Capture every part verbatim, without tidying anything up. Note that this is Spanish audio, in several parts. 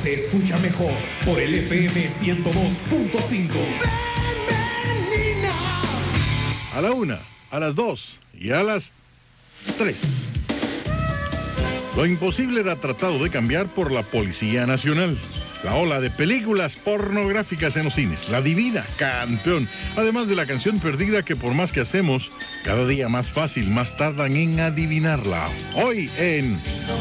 se escucha mejor por el F M ciento dos punto cinco. ¡Femenina! A la una, a las dos y a las tres. Lo imposible era tratado de cambiar por la Policía Nacional. La ola de películas pornográficas en los cines. La Divina, campeón. Además de la canción perdida que por más que hacemos, cada día más fácil, más tardan en adivinarla. Hoy en...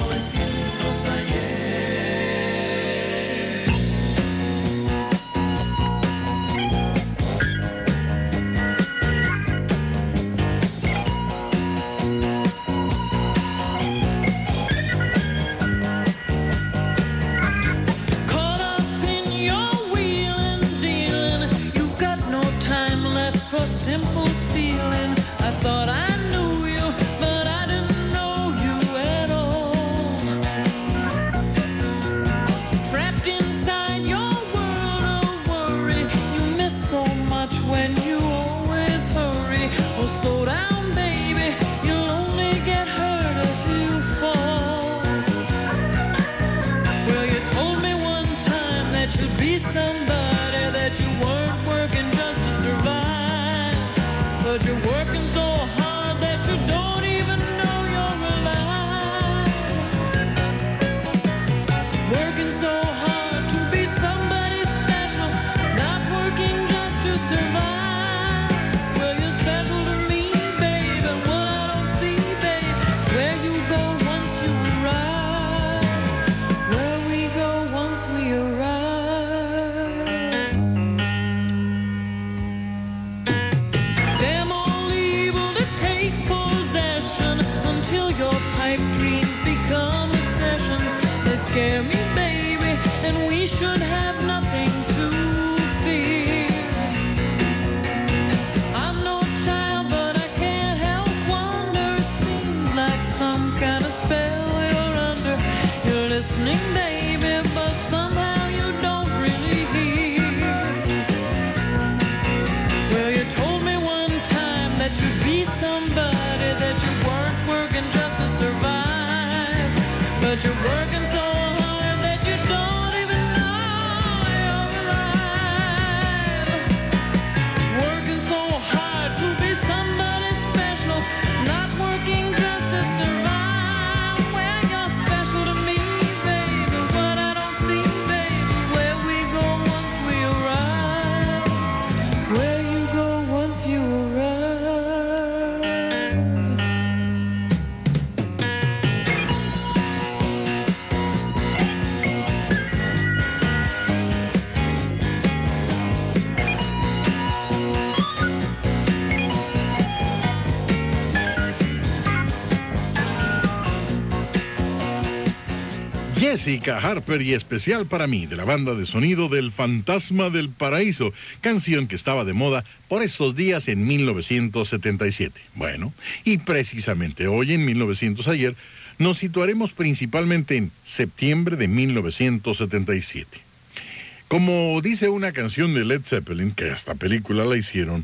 Jessica Harper y Especial para mí, de la banda de sonido del Fantasma del Paraíso, canción que estaba de moda por estos días en mil novecientos setenta y siete. Bueno, y precisamente hoy en mil novecientos ayer, nos situaremos principalmente en septiembre de mil novecientos setenta y siete. Como dice una canción de Led Zeppelin, que esta película la hicieron,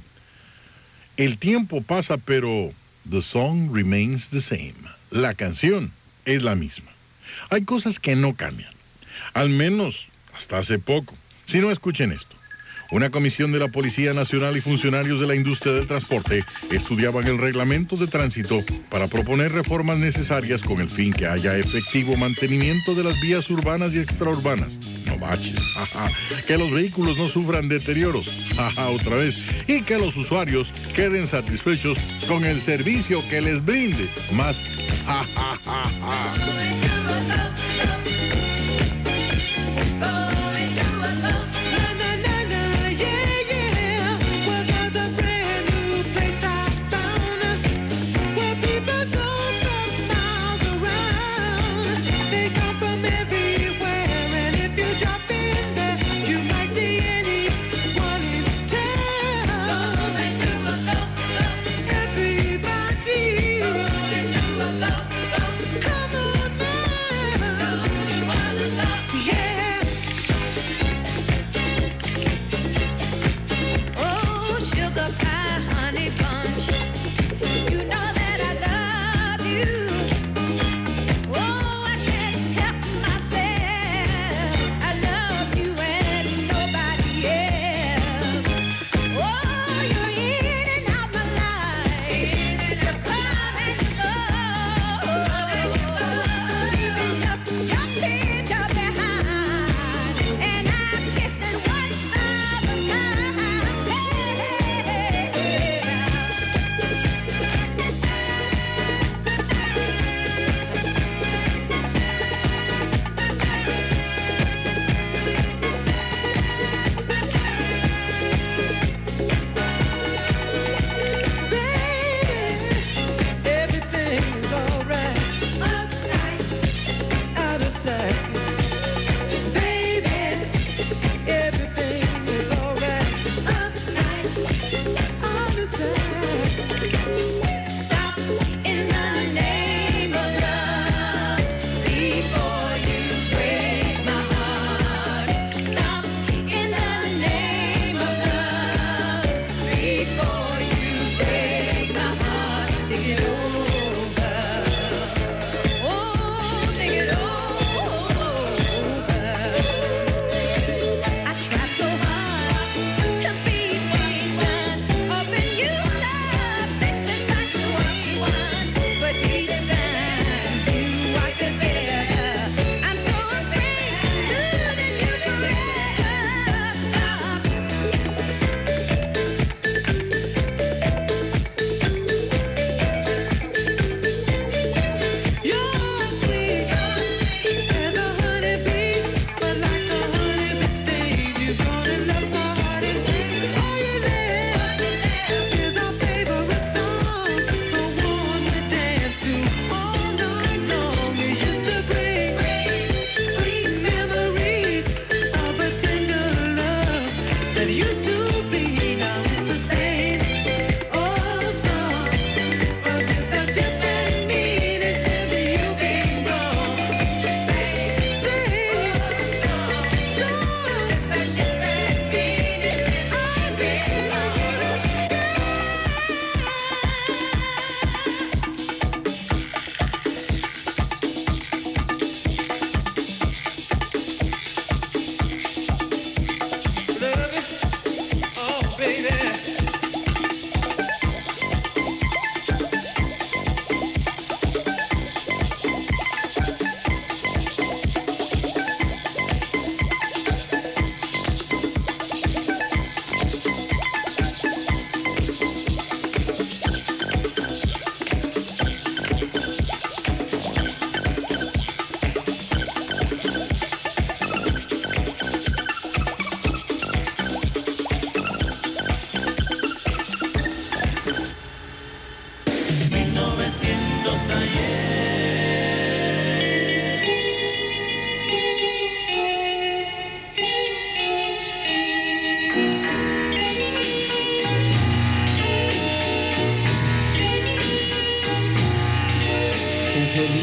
el tiempo pasa pero the song remains the same. La canción es la misma. Hay cosas que no cambian, al menos hasta hace poco. Si no, escuchen esto. Una comisión de la Policía Nacional y funcionarios de la industria del transporte estudiaban el reglamento de tránsito para proponer reformas necesarias con el fin que haya efectivo mantenimiento de las vías urbanas y extraurbanas. No baches, jaja, que los vehículos no sufran deterioros, jaja, otra vez, y que los usuarios queden satisfechos con el servicio que les brinde, más jajaja. Come on now.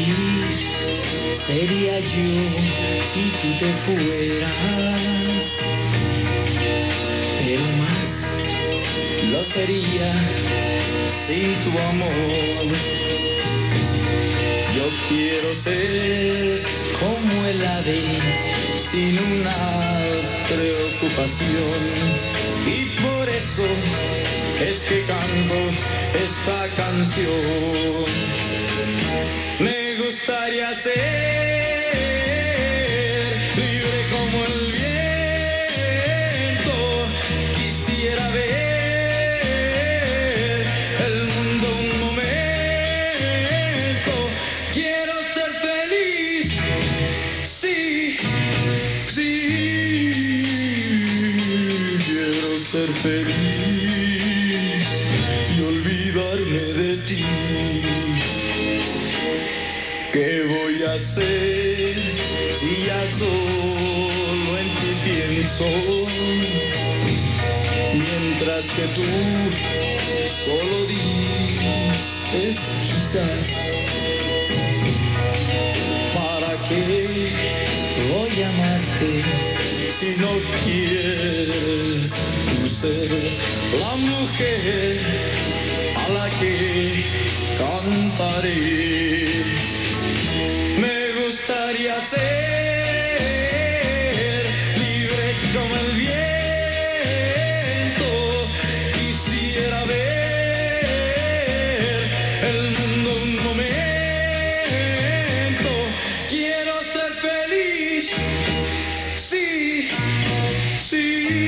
feliz sería yo si tú te fueras, pero más lo sería sin tu amor. Yo quiero ser como el ave sin una preocupación, y por eso es que canto esta canción. Me gustaría ser libre como el viento, quisiera ver el mundo un momento, quiero ser feliz, sí, sí, quiero ser feliz y olvidarme de ti. ¿Qué voy a hacer si ya solo en ti pienso? Mientras que tú solo dices quizás. ¿Para qué voy a amarte si no quieres tú ser la mujer a la que cantaré? Me gustaría ser libre como el viento, quisiera ver el mundo un momento, quiero ser feliz, sí, sí,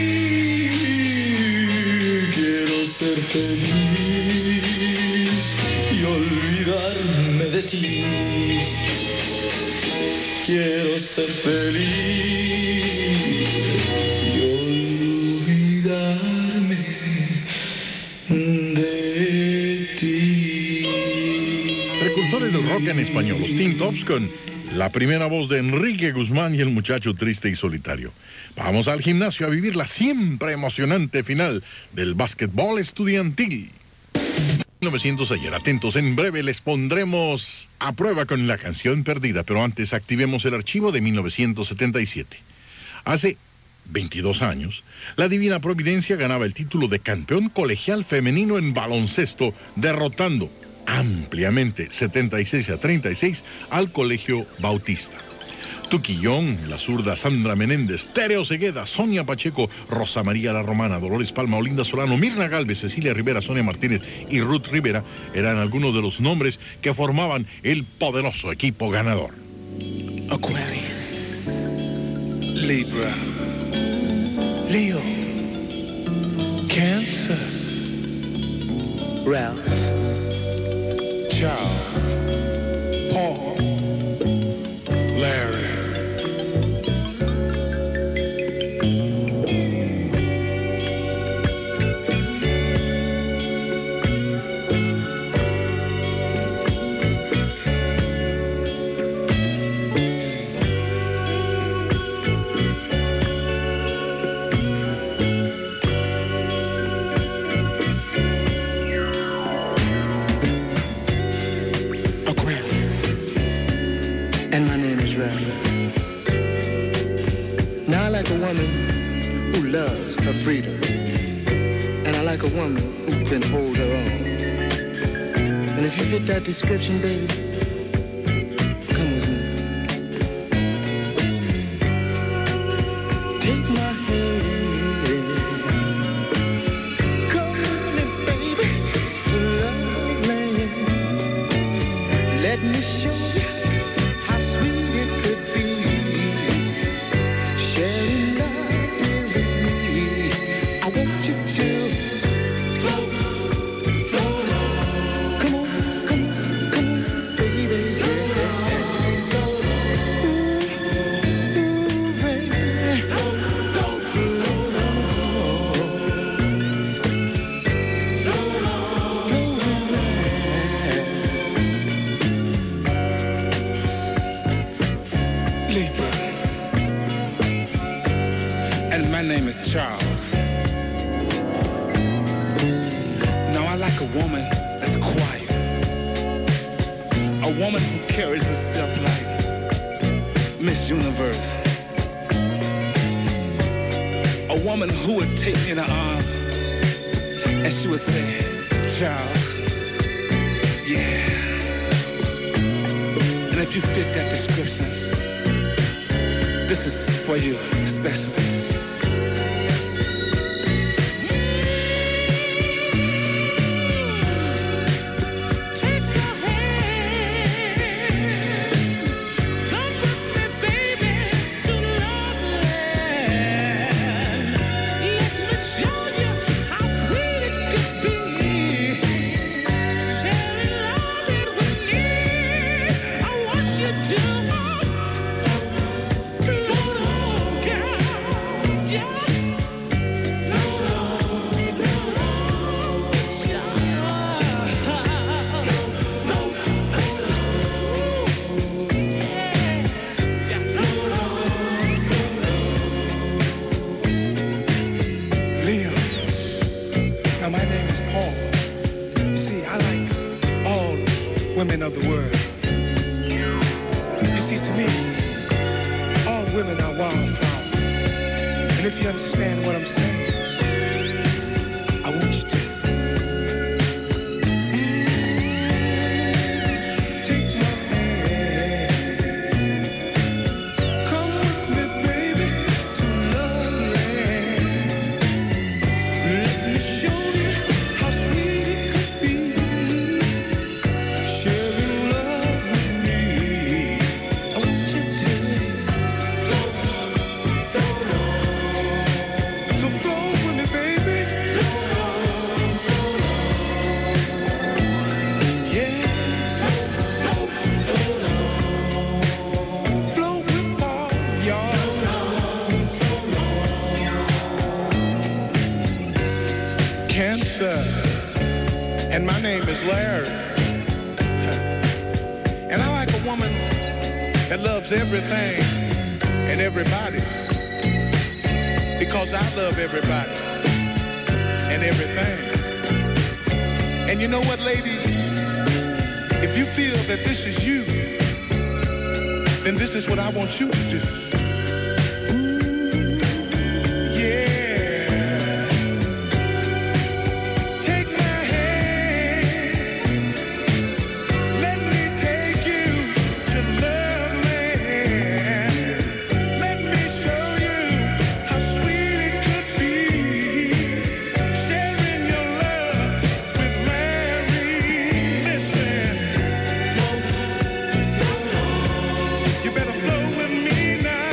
quiero ser feliz y olvidarme de ti. Quiero ser feliz y olvidarme de ti. Precursores del rock en español, los Teen Tops, con la primera voz de Enrique Guzmán y el muchacho triste y solitario. Vamos al gimnasio a vivir la siempre emocionante final del básquetbol estudiantil. mil novecientos ayer, atentos, en breve les pondremos a prueba con la canción perdida, pero antes activemos el archivo de mil novecientos setenta y siete. Hace veintidós años, la Divina Providencia ganaba el título de campeón colegial femenino en baloncesto, derrotando ampliamente setenta y seis a treinta y seis al Colegio Bautista. Tuquillón, la zurda Sandra Menéndez, Tereo Segueda, Sonia Pacheco, Rosa María La Romana, Dolores Palma, Olinda Solano, Mirna Galvez, Cecilia Rivera, Sonia Martínez y Ruth Rivera eran algunos de los nombres que formaban el poderoso equipo ganador. Aquarius, Libra, Leo, Cancer, Ralph, Charles, Paul, Larry. Her freedom, and I like a woman who can hold her own. And if you fit that description, baby, come with me. Take my hand, come with me, baby, to love land. Let me show you how sweet it could be, sharing love. Charles. Now I like a woman that's quiet, a woman who carries herself like Miss Universe. A woman who would take me in her arms and she would say, Charles, yeah. And if you fit that description, this is for you especially. Of the world. You see, to me, all women are wildflowers. And if you understand what I'm saying, I want you to. Take my hand. Come with me, baby, to Love Land. Let me show you how sweet it could be. And my name is Larry. And I like a woman that loves everything and everybody. Because I love everybody and everything. And you know what, ladies? If you feel that this is you, then this is what I want you to do. You better flow with me now.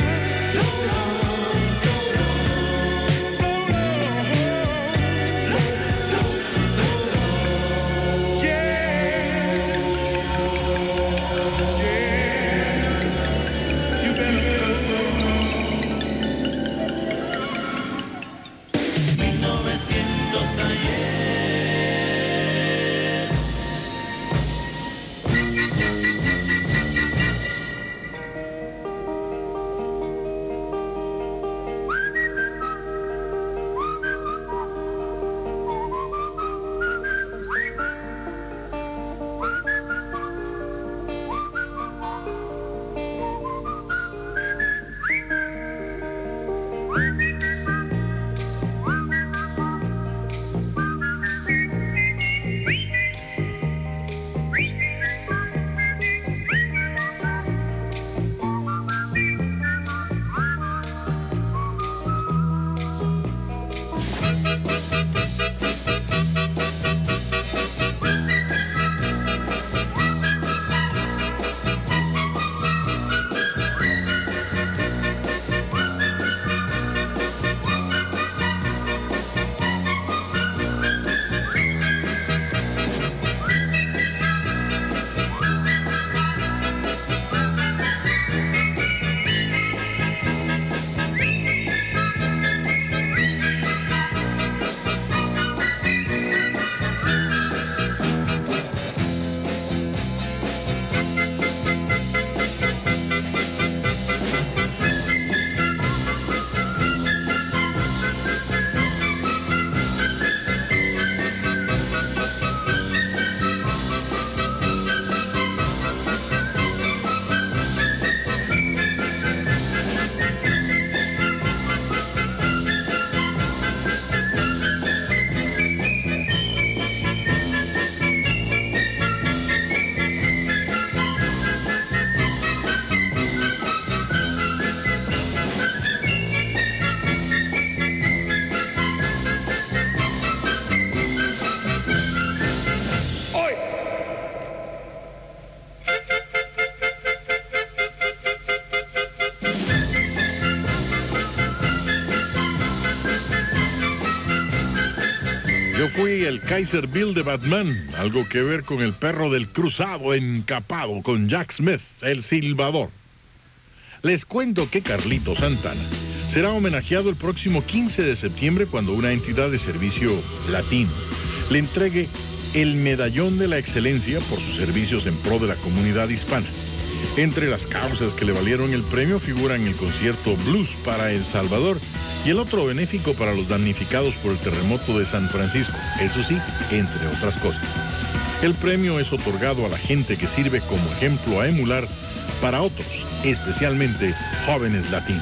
Yo fui el Kaiser Bill de Batman, algo que ver con el perro del cruzado encapado con Jack Smith, el silbador. Les cuento que Carlito Santana será homenajeado el próximo quince de septiembre cuando una entidad de servicio latino le entregue el Medallón de la Excelencia por sus servicios en pro de la comunidad hispana. Entre las causas que le valieron el premio figuran el concierto Blues para El Salvador y el otro benéfico para los damnificados por el terremoto de San Francisco, eso sí, entre otras cosas. El premio es otorgado a la gente que sirve como ejemplo a emular para otros, especialmente jóvenes latinos.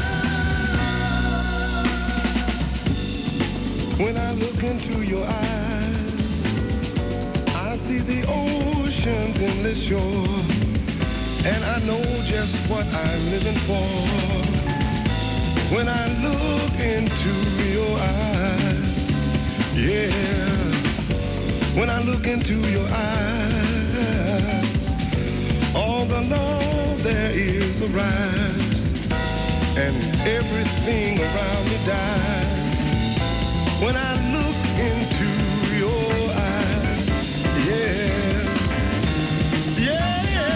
When I look into your eyes, I see the ocean's endless shore, and I know just what I'm living for. When I look into your eyes, yeah. When I look into your eyes, all the love there is arrives, and everything around me dies. When I look into your eyes, yeah, yeah.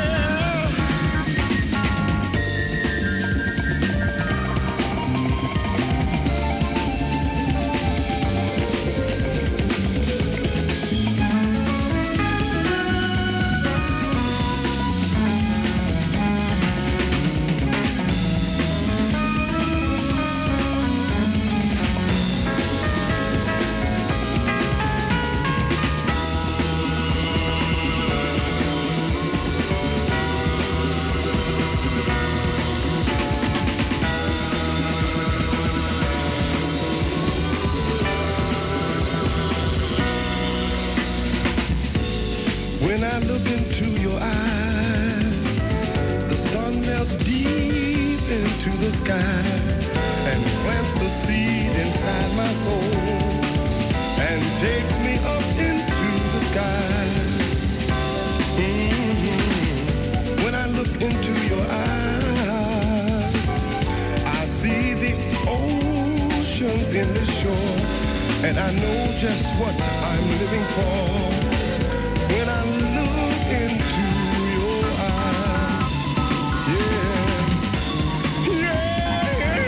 When I look into your eyes, the sun melts deep into the sky and plants a seed inside my soul and takes me up into the sky. Mm-hmm. When I look into your eyes, I see the oceans in the shore, and I know just what I'm living for. When I look into your eyes, yeah, yeah,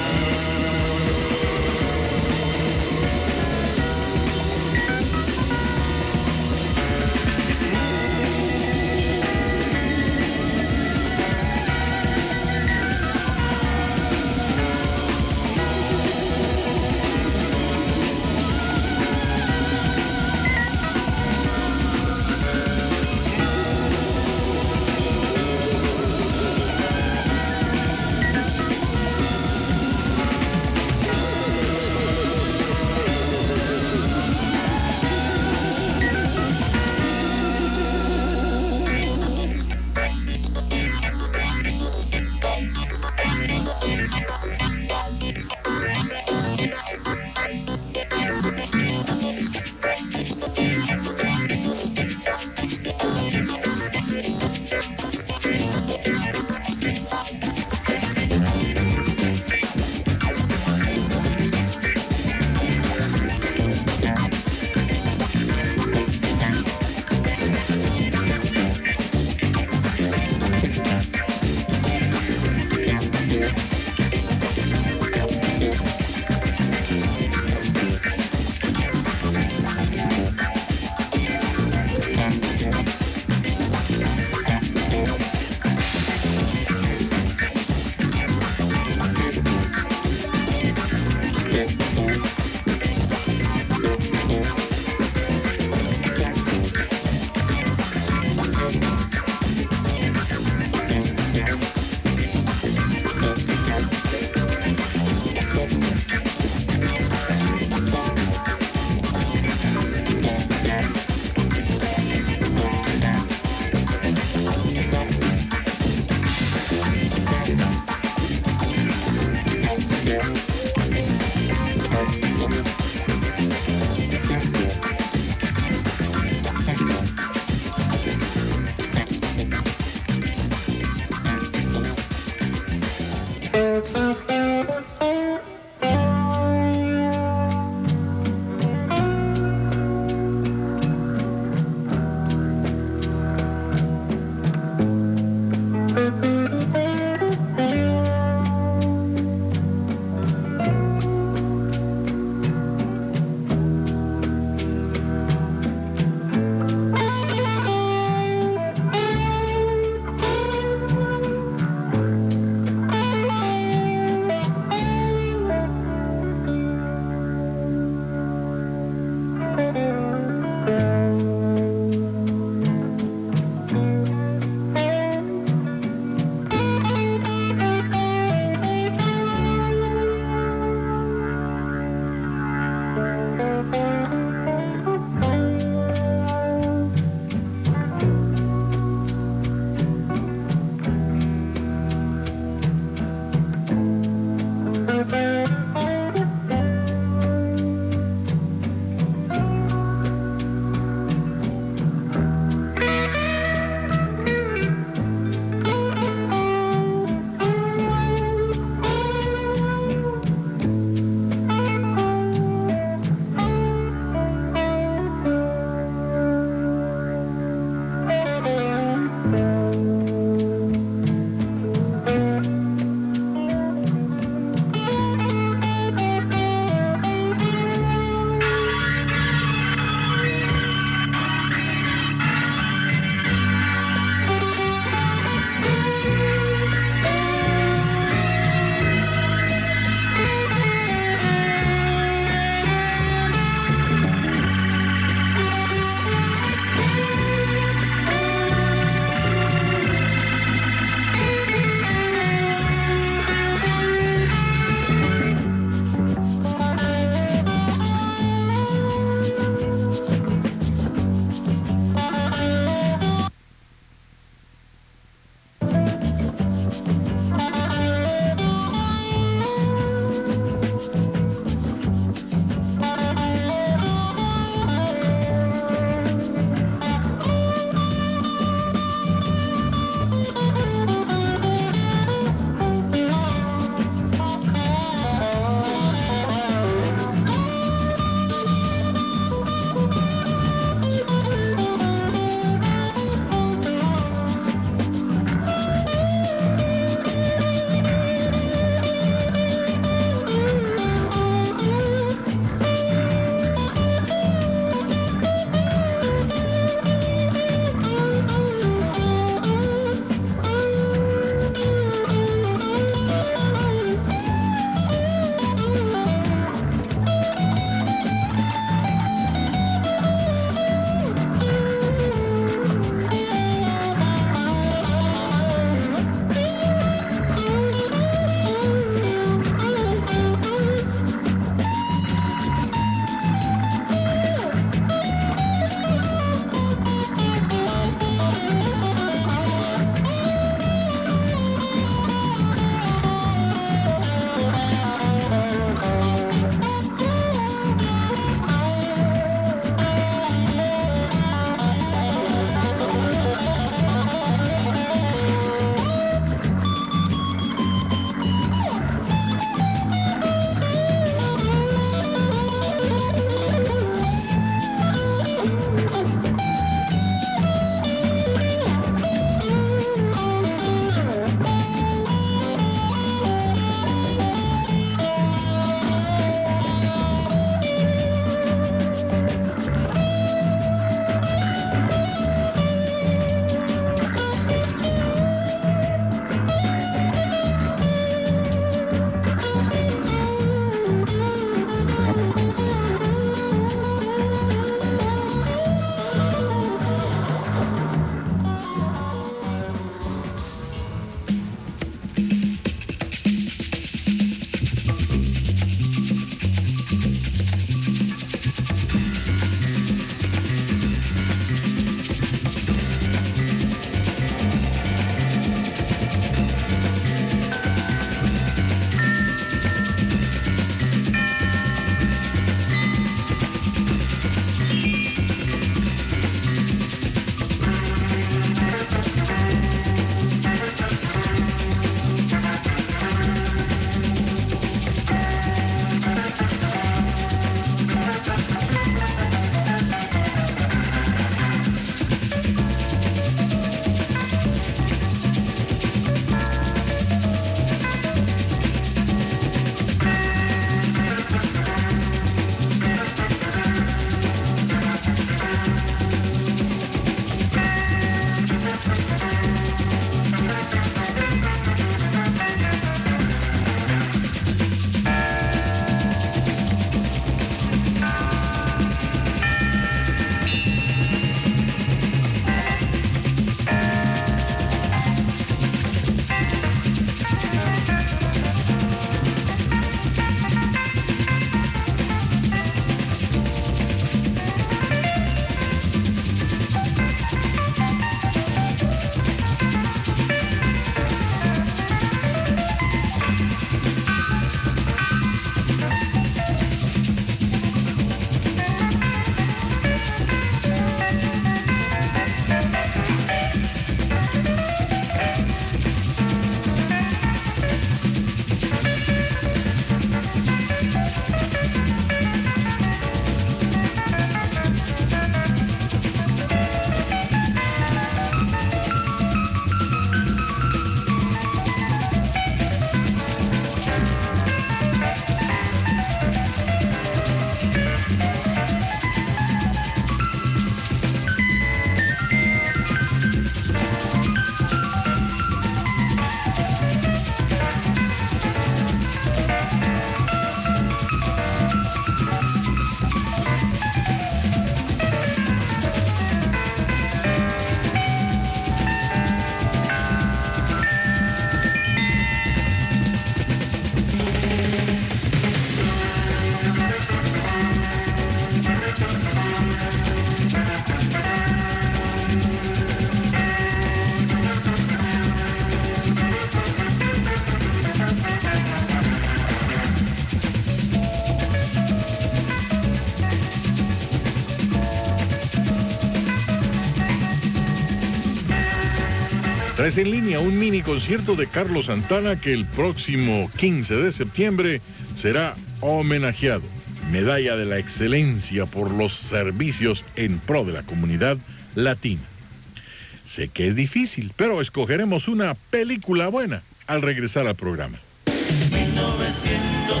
Traes en línea un mini concierto de Carlos Santana que el próximo quince de septiembre será homenajeado. Medalla de la excelencia por los servicios en pro de la comunidad latina. Sé que es difícil, pero escogeremos una película buena al regresar al programa. mil novecientos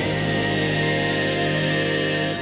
ayer.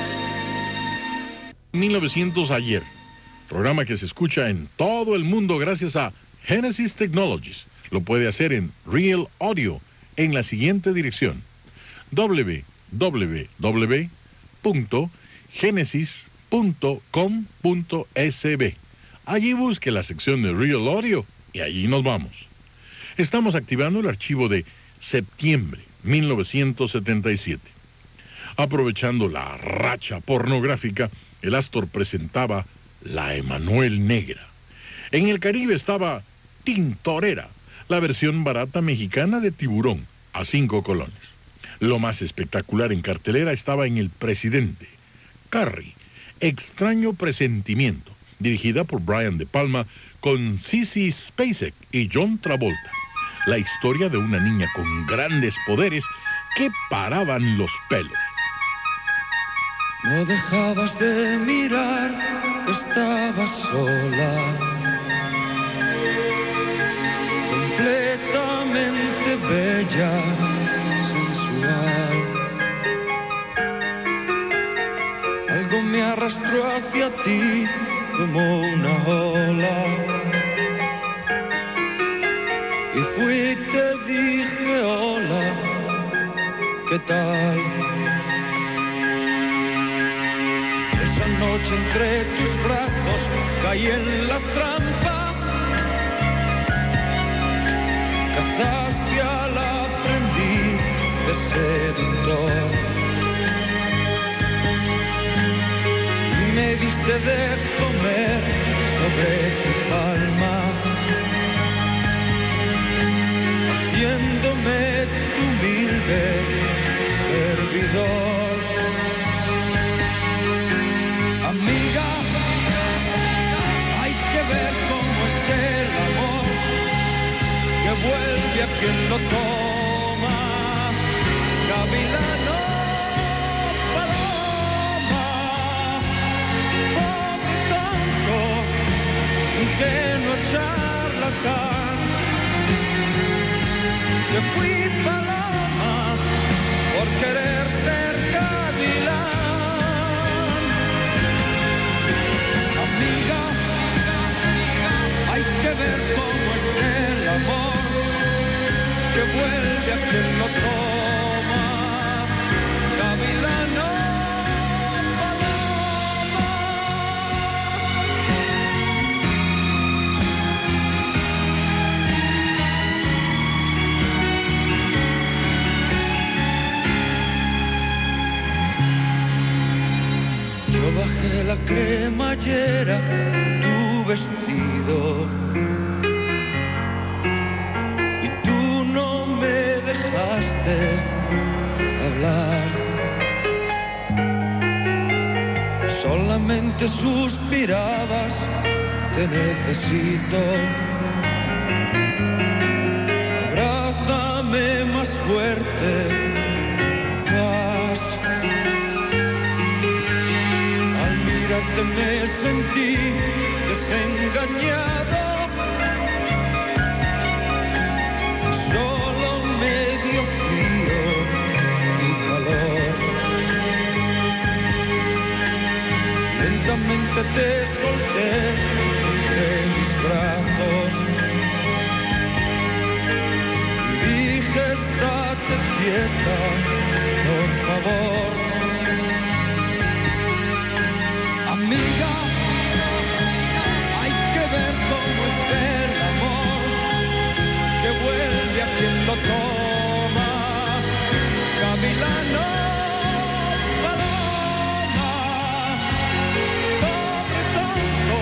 mil novecientos ayer. Programa que se escucha en todo el mundo gracias a Genesis Technologies. Lo puede hacer en Real Audio en la siguiente dirección: doble u doble u doble u punto genesis punto com punto es be. Allí busque la sección de Real Audio y allí nos vamos. Estamos activando el archivo de septiembre mil novecientos setenta y siete. Aprovechando la racha pornográfica, el Astor presentaba La Emanuel Negra. En el Caribe estaba Tintorera, la versión barata mexicana de Tiburón, a cinco colones. Lo más espectacular en cartelera estaba en El Presidente, Carrie, Extraño Presentimiento, dirigida por Brian De Palma, con Sissy Spacek y John Travolta. La historia de una niña con grandes poderes que paraban los pelos. No dejabas de mirar, estabas sola, completamente bella, sensual. Algo me arrastró hacia ti como una ola, y fui y te dije hola, ¿qué tal? Esa noche entre tus brazos caí en la trampa, cazaste al aprendiz de seductor y me diste de comer sobre tu palma, haciéndome tu humilde servidor. Amiga, hay que ver cómo es el amor, que vuelve a quien lo toma. Gavilano, paloma, por tanto, ingenuo charlatán, que fui paloma por querer ser gavilán. Amiga, hay que ver cómo es el amor, que vuelve a quien lo toma. Gavilano, paloma. Yo bajé la cremallera de tu vestido y tú no me dejaste hablar. Solamente suspirabas, te necesito. Abrázame más fuerte, más. Al mirarte me sentí desengañado, solo me dio frío tu calor. Lentamente te solté entre mis brazos y dije: estate quieta, por favor. Amiga, hay que ver cómo es el amor, que vuelve a quien lo toma. Gavilano, paloma, pobre tonto,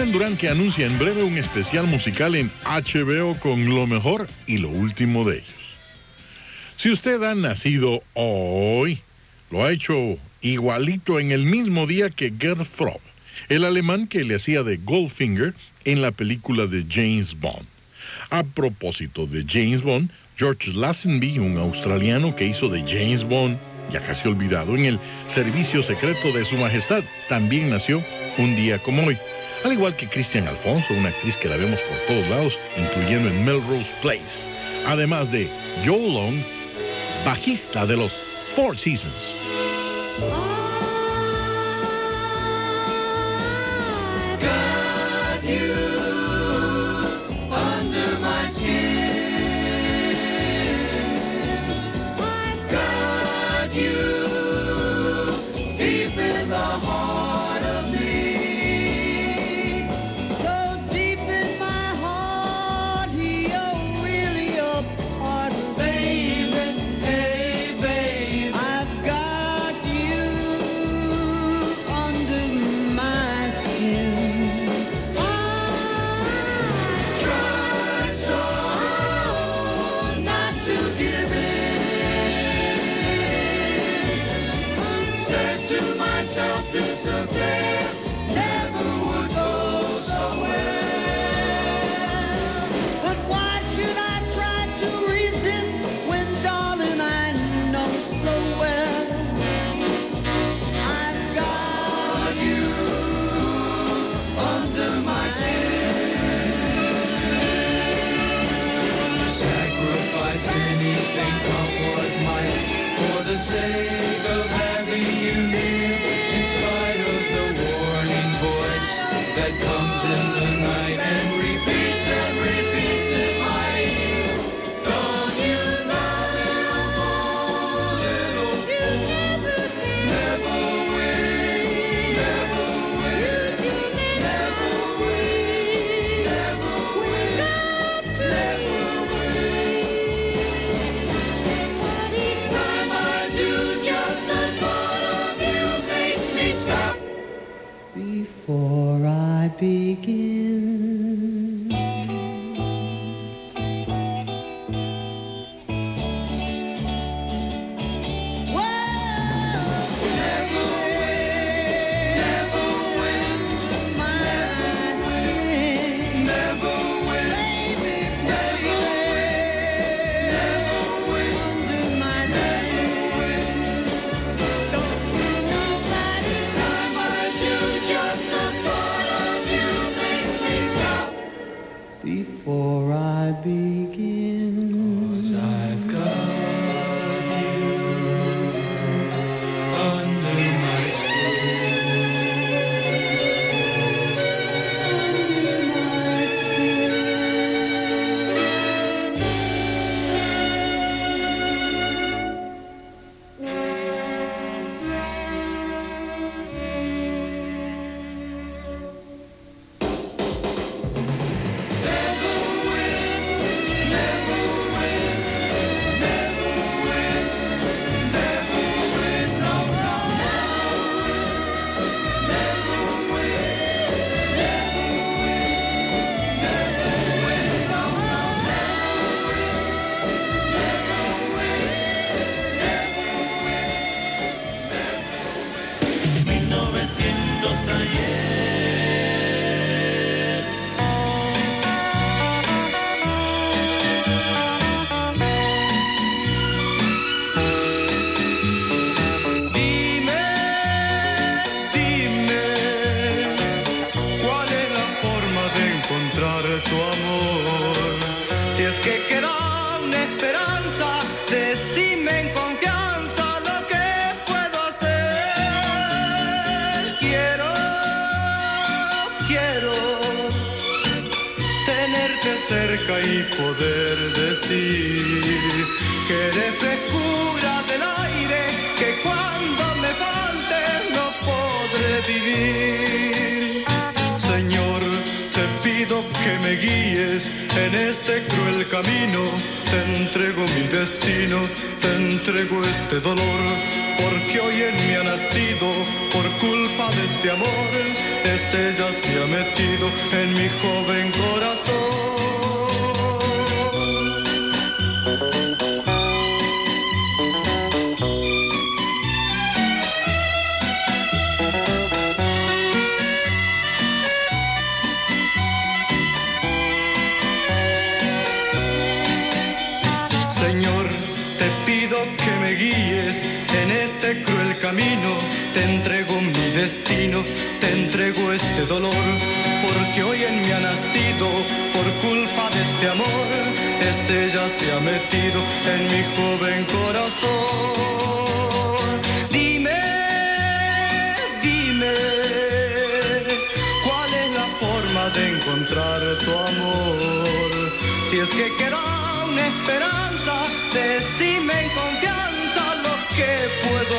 Duran Duran, que anuncia en breve un especial musical en H B O con lo mejor y lo último de ellos. Si usted ha nacido hoy, lo ha hecho igualito en el mismo día que Gerd Frobe, el alemán que le hacía de Goldfinger en la película de James Bond. A propósito de James Bond, George Lazenby, un australiano que hizo de James Bond, ya casi olvidado, en el servicio secreto de Su Majestad, también nació un día como hoy. Al igual que Christian Alfonso, una actriz que la vemos por todos lados, incluyendo en Melrose Place. Además de Joe Long, bajista de los Four Seasons. Before I begin, before I begin, 'cause I've got you under my skin, under my skin. Y poder decir que eres frescura del aire, que cuando me falte no podré vivir. Señor, te pido que me guíes en este cruel camino, te entrego mi destino, te entrego este dolor, porque hoy en mí ha nacido, por culpa de este amor, estrella se ha metido en mi joven corazón. Señor, te pido que me guíes en este cruel camino, te entrego mi destino, te entrego este dolor, porque hoy en mí ha nacido, por culpa de este amor, estrella se ha metido en mi joven corazón. Dime, dime, ¿cuál es la forma de encontrar tu amor? Si es que queda una esperanza, decime en confianza lo que puedo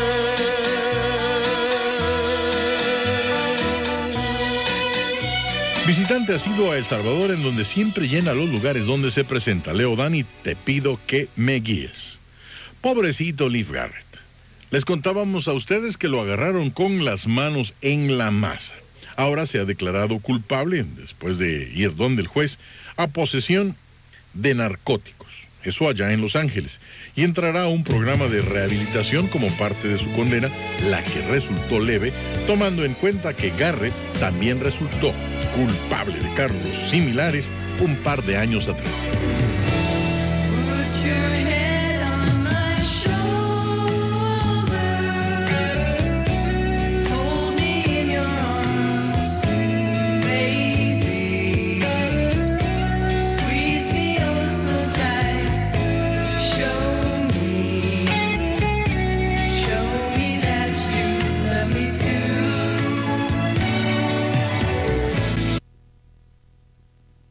hacer. Visitante asiduo a El Salvador, en donde siempre llena los lugares donde se presenta. Leo Dan y Te pido que me guíes. Pobrecito Leif Garrett. Les contábamos a ustedes que lo agarraron con las manos en la masa. Ahora se ha declarado culpable, después de ir donde el juez, a posesión de narcóticos, eso allá en Los Ángeles, y entrará a un programa de rehabilitación como parte de su condena, la que resultó leve, tomando en cuenta que Garrett también resultó culpable de cargos similares un par de años atrás.